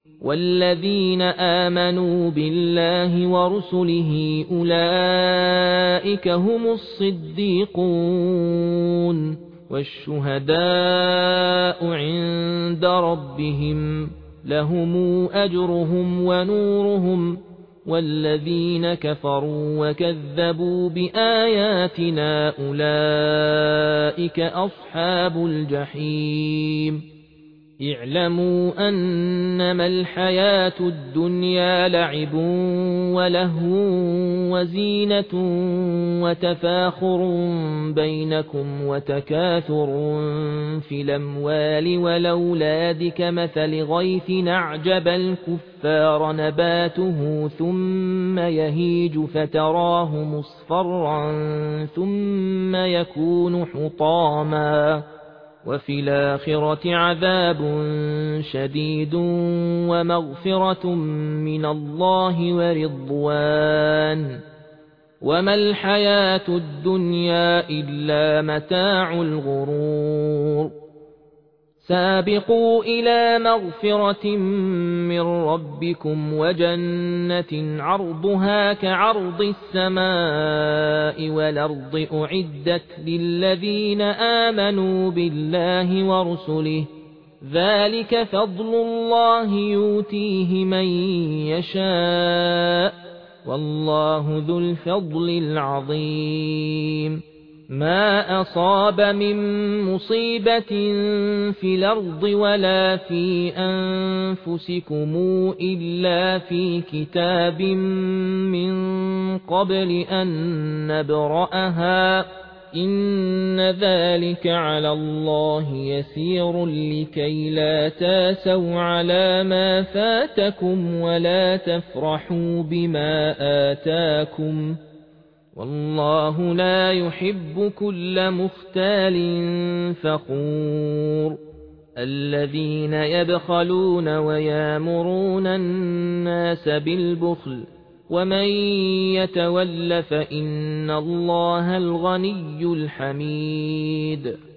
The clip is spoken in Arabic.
والذين آمنوا بالله ورسله أولئك هم الصديقون والشهداء عند ربهم لهم أجرهم ونورهم والذين كفروا وكذبوا بآياتنا أولئك أصحاب الجحيم اعلموا أنما الحياة الدنيا لعب ولهو وزينة وتفاخر بينكم وتكاثر في الأموال والأولاد كمثل غيث أعجب الكفار نباته ثم يهيج فتراه مصفرا ثم يكون حطاما وفي الآخرة عذاب شديد ومغفرة من الله ورضوان وما الحياة الدنيا إلا متاع الغرور سابقوا إلى مغفرة من ربكم وجنة عرضها كعرض السماء والأرض أعدت للذين آمنوا بالله ورسله ذلك فضل الله يؤتيه من يشاء والله ذو الفضل العظيم ما أصاب من مصيبة في الأرض ولا في أنفسكم إلا في كتاب من قبل أن نبرأها إن ذلك على الله يسير لكي لا تاسوا على ما فاتكم ولا تفرحوا بما آتاكم والله لا يحب كل مختال فخور الذين يبخلون ويامرون الناس بالبخل ومن يتول فإن الله الغني الحميد